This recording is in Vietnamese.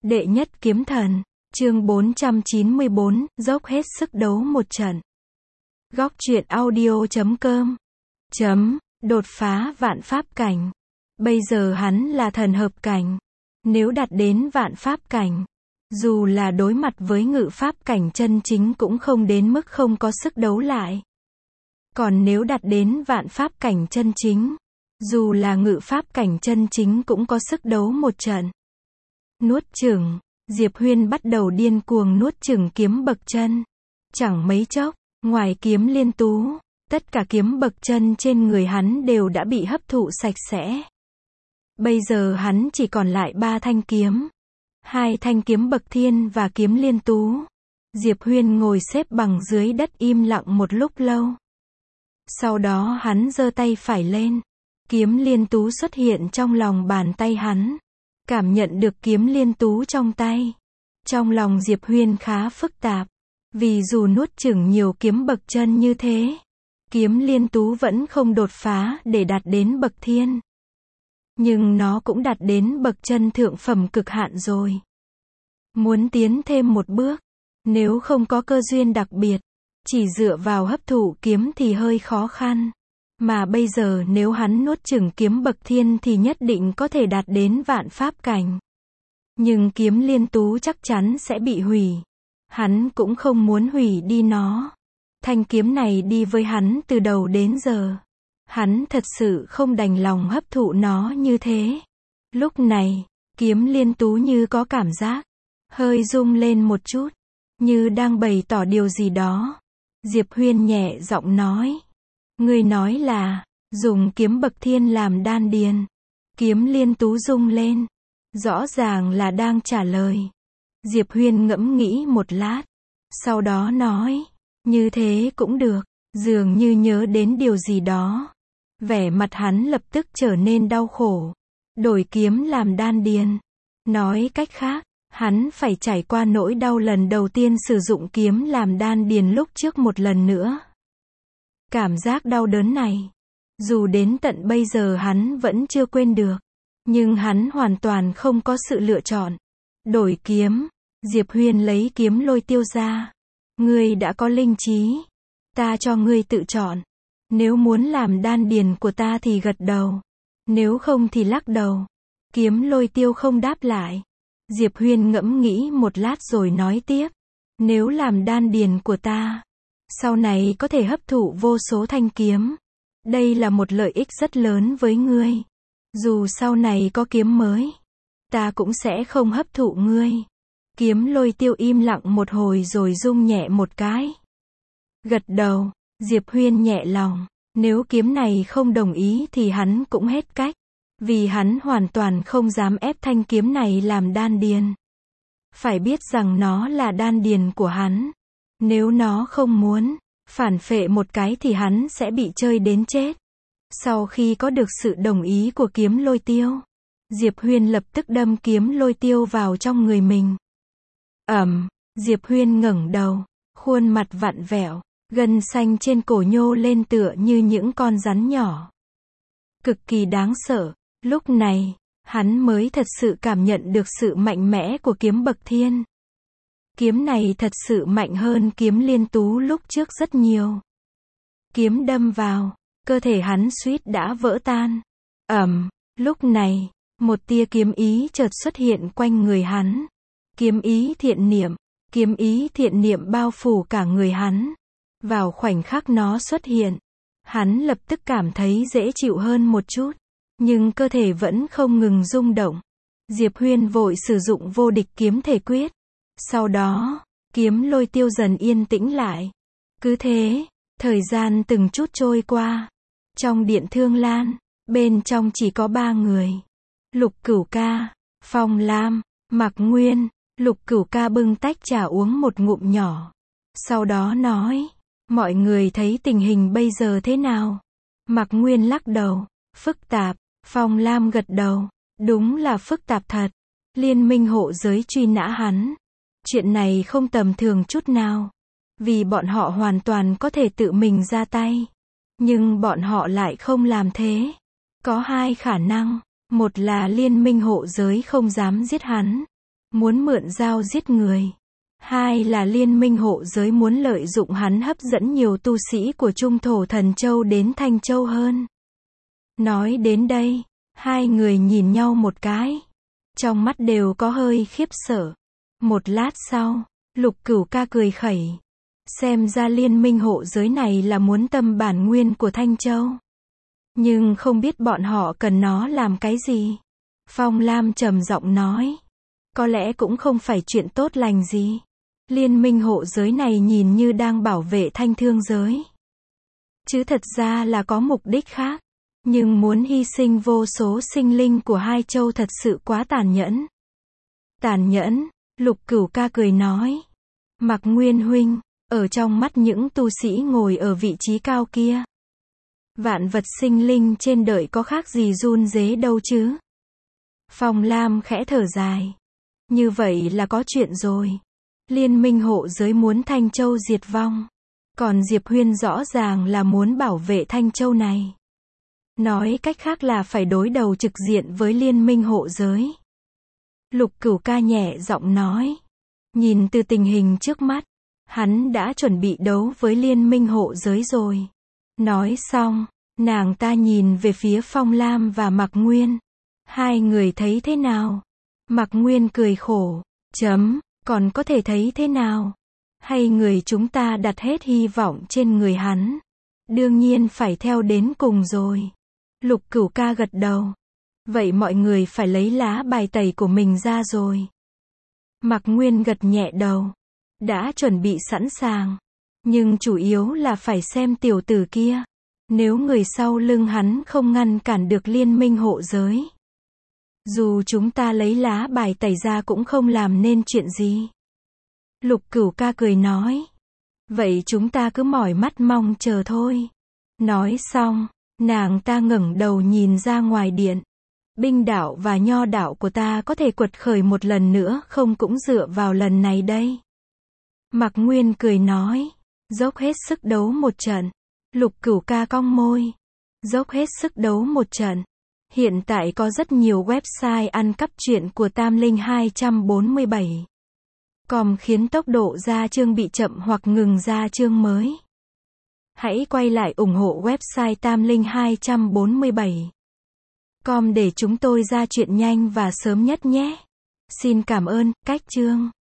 Đệ nhất kiếm thần, chương 494, dốc hết sức đấu một trận. Góc truyện audio.com Đột phá vạn pháp cảnh. Bây giờ hắn là thần hợp cảnh. Nếu đạt đến vạn pháp cảnh, dù là đối mặt với ngự pháp cảnh chân chính cũng không đến mức không có sức đấu lại. Còn nếu đạt đến vạn pháp cảnh chân chính, dù là ngự pháp cảnh chân chính cũng có sức đấu một trận. Nuốt chửng, Diệp Huyên bắt đầu điên cuồng nuốt chửng kiếm bậc chân. Chẳng mấy chốc, ngoài kiếm liên tú, tất cả kiếm bậc chân trên người hắn đều đã bị hấp thụ sạch sẽ. Bây giờ hắn chỉ còn lại 3 thanh kiếm. 2 thanh kiếm bậc thiên và kiếm liên tú. Diệp Huyên ngồi xếp bằng dưới đất im lặng một lúc lâu. Sau đó hắn giơ tay phải lên. Kiếm liên tú xuất hiện trong lòng bàn tay hắn. Cảm nhận được kiếm liên tú trong tay. Trong lòng Diệp Huyên khá phức tạp. Vì dù nuốt chửng nhiều kiếm bậc chân như thế, kiếm liên tú vẫn không đột phá để đạt đến bậc thiên. Nhưng nó cũng đạt đến bậc chân thượng phẩm cực hạn rồi. Muốn tiến thêm một bước, nếu không có cơ duyên đặc biệt, chỉ dựa vào hấp thụ kiếm thì hơi khó khăn. Mà bây giờ nếu hắn nuốt chửng kiếm bậc thiên thì nhất định có thể đạt đến vạn pháp cảnh. Nhưng kiếm liên tú chắc chắn sẽ bị hủy. Hắn cũng không muốn hủy đi nó. Thanh kiếm này đi với hắn từ đầu đến giờ. Hắn thật sự không đành lòng hấp thụ nó như thế. Lúc này, kiếm liên tú như có cảm giác. Hơi rung lên một chút. Như đang bày tỏ điều gì đó. Diệp Huyên nhẹ giọng nói. Ngươi nói là, dùng kiếm bậc thiên làm đan điền. Kiếm liên tú rung lên. Rõ ràng là đang trả lời. Diệp Huyên ngẫm nghĩ một lát. Sau đó nói, như thế cũng được. Dường như nhớ đến điều gì đó. Vẻ mặt hắn lập tức trở nên đau khổ. Đổi kiếm làm đan điền. Nói cách khác, hắn phải trải qua nỗi đau lần đầu tiên sử dụng kiếm làm đan điền lúc trước một lần nữa. Cảm giác đau đớn này, dù đến tận bây giờ hắn vẫn chưa quên được. Nhưng hắn hoàn toàn không có sự lựa chọn. Đổi kiếm. Diệp Huyên lấy kiếm lôi tiêu ra. Ngươi đã có linh trí. Ta cho ngươi tự chọn. Nếu muốn làm đan điền của ta thì gật đầu. Nếu không thì lắc đầu. Kiếm lôi tiêu không đáp lại. Diệp Huyên ngẫm nghĩ một lát rồi nói tiếp. Nếu làm đan điền của ta, sau này có thể hấp thụ vô số thanh kiếm. Đây là một lợi ích rất lớn với ngươi. Dù sau này có kiếm mới, ta cũng sẽ không hấp thụ ngươi. Kiếm lôi tiêu im lặng một hồi rồi rung nhẹ một cái. Gật đầu, Diệp Huyên nhẹ lòng. Nếu kiếm này không đồng ý thì hắn cũng hết cách. Vì hắn hoàn toàn không dám ép thanh kiếm này làm đan điền. Phải biết rằng nó là đan điền của hắn. Nếu nó không muốn, phản phệ một cái thì hắn sẽ bị chơi đến chết. Sau khi có được sự đồng ý của kiếm lôi tiêu, Diệp Huyên lập tức đâm kiếm lôi tiêu vào trong người mình. Diệp Huyên ngẩng đầu, khuôn mặt vặn vẹo, gân xanh trên cổ nhô lên tựa như những con rắn nhỏ. Cực kỳ đáng sợ, lúc này, hắn mới thật sự cảm nhận được sự mạnh mẽ của kiếm bậc thiên. Kiếm này thật sự mạnh hơn kiếm liên tú lúc trước rất nhiều. Kiếm đâm vào, cơ thể hắn suýt đã vỡ tan. Lúc này, một tia kiếm ý chợt xuất hiện quanh người hắn. Kiếm ý thiện niệm bao phủ cả người hắn. Vào khoảnh khắc nó xuất hiện, hắn lập tức cảm thấy dễ chịu hơn một chút. Nhưng cơ thể vẫn không ngừng rung động. Diệp Huyên vội sử dụng vô địch kiếm thể quyết. Sau đó, kiếm lôi tiêu dần yên tĩnh lại. Cứ thế, thời gian từng chút trôi qua. Trong điện Thương Lan, bên trong chỉ có 3 người. Lục Cửu Ca, Phong Lam, Mạc Nguyên. Lục Cửu Ca bưng tách trà uống một ngụm nhỏ. Sau đó nói, mọi người thấy tình hình bây giờ thế nào? Mạc Nguyên lắc đầu, phức tạp. Phong Lam gật đầu, đúng là phức tạp thật. Liên minh hộ giới truy nã hắn. Chuyện này không tầm thường chút nào. Vì bọn họ hoàn toàn có thể tự mình ra tay. Nhưng bọn họ lại không làm thế. Có 2 khả năng. Một là liên minh hộ giới không dám giết hắn. muốn mượn dao giết người. Hai là liên minh hộ giới muốn lợi dụng hắn hấp dẫn nhiều tu sĩ của Trung Thổ Thần Châu đến Thanh Châu hơn. Nói đến đây, hai người nhìn nhau một cái. Trong mắt đều có hơi khiếp sợ. Một lát sau, Lục Cửu Ca cười khẩy. Xem ra liên minh hộ giới này là muốn tâm bản nguyên của Thanh Châu. Nhưng không biết bọn họ cần nó làm cái gì. Phong Lam trầm giọng nói. Có lẽ cũng không phải chuyện tốt lành gì. Liên minh hộ giới này nhìn như đang bảo vệ thanh thương giới. Chứ thật ra là có mục đích khác. Nhưng muốn hy sinh vô số sinh linh của hai châu thật sự quá tàn nhẫn. Tàn nhẫn, Lục Cửu Ca cười nói. Mạc Nguyên huynh, ở trong mắt những tu sĩ ngồi ở vị trí cao kia. Vạn vật sinh linh trên đời có khác gì run rế đâu chứ. Phong Lam khẽ thở dài. Như vậy là có chuyện rồi. Liên minh hộ giới muốn Thanh Châu diệt vong. Còn Diệp Huyên rõ ràng là muốn bảo vệ Thanh Châu này. Nói cách khác là phải đối đầu trực diện với liên minh hộ giới. Lục Cửu Ca nhẹ giọng nói. Nhìn từ tình hình trước mắt, hắn đã chuẩn bị đấu với liên minh hộ giới rồi. Nói xong, nàng ta nhìn về phía Phong Lam và Mạc Nguyên. Hai người thấy thế nào? Mạc Nguyên cười khổ. Còn có thể thấy thế nào? Hay người chúng ta đặt hết hy vọng trên người hắn? Đương nhiên phải theo đến cùng rồi. Lục Cửu Ca gật đầu. Vậy mọi người phải lấy lá bài tẩy của mình ra rồi. Mạc Nguyên gật nhẹ đầu. Đã chuẩn bị sẵn sàng. Nhưng chủ yếu là phải xem tiểu tử kia. Nếu người sau lưng hắn không ngăn cản được liên minh hộ giới. Dù chúng ta lấy lá bài tẩy ra cũng không làm nên chuyện gì. Lục Cửu Ca cười nói. Vậy chúng ta cứ mỏi mắt mong chờ thôi. Nói xong, nàng ta ngẩng đầu nhìn ra ngoài điện. Binh đạo và nho đạo của ta có thể quật khởi một lần nữa không cũng dựa vào lần này đây. Mạc Nguyên cười nói. Dốc hết sức đấu một trận. Lục Cửu Ca cong môi. Dốc hết sức đấu một trận. Hiện tại có rất nhiều website ăn cắp truyện của Tam Linh 247. Khiến tốc độ ra chương bị chậm hoặc ngừng ra chương mới. Hãy quay lại ủng hộ website Tam Linh 247. Để chúng tôi ra chuyện nhanh và sớm nhất nhé. Xin cảm ơn, cách chương.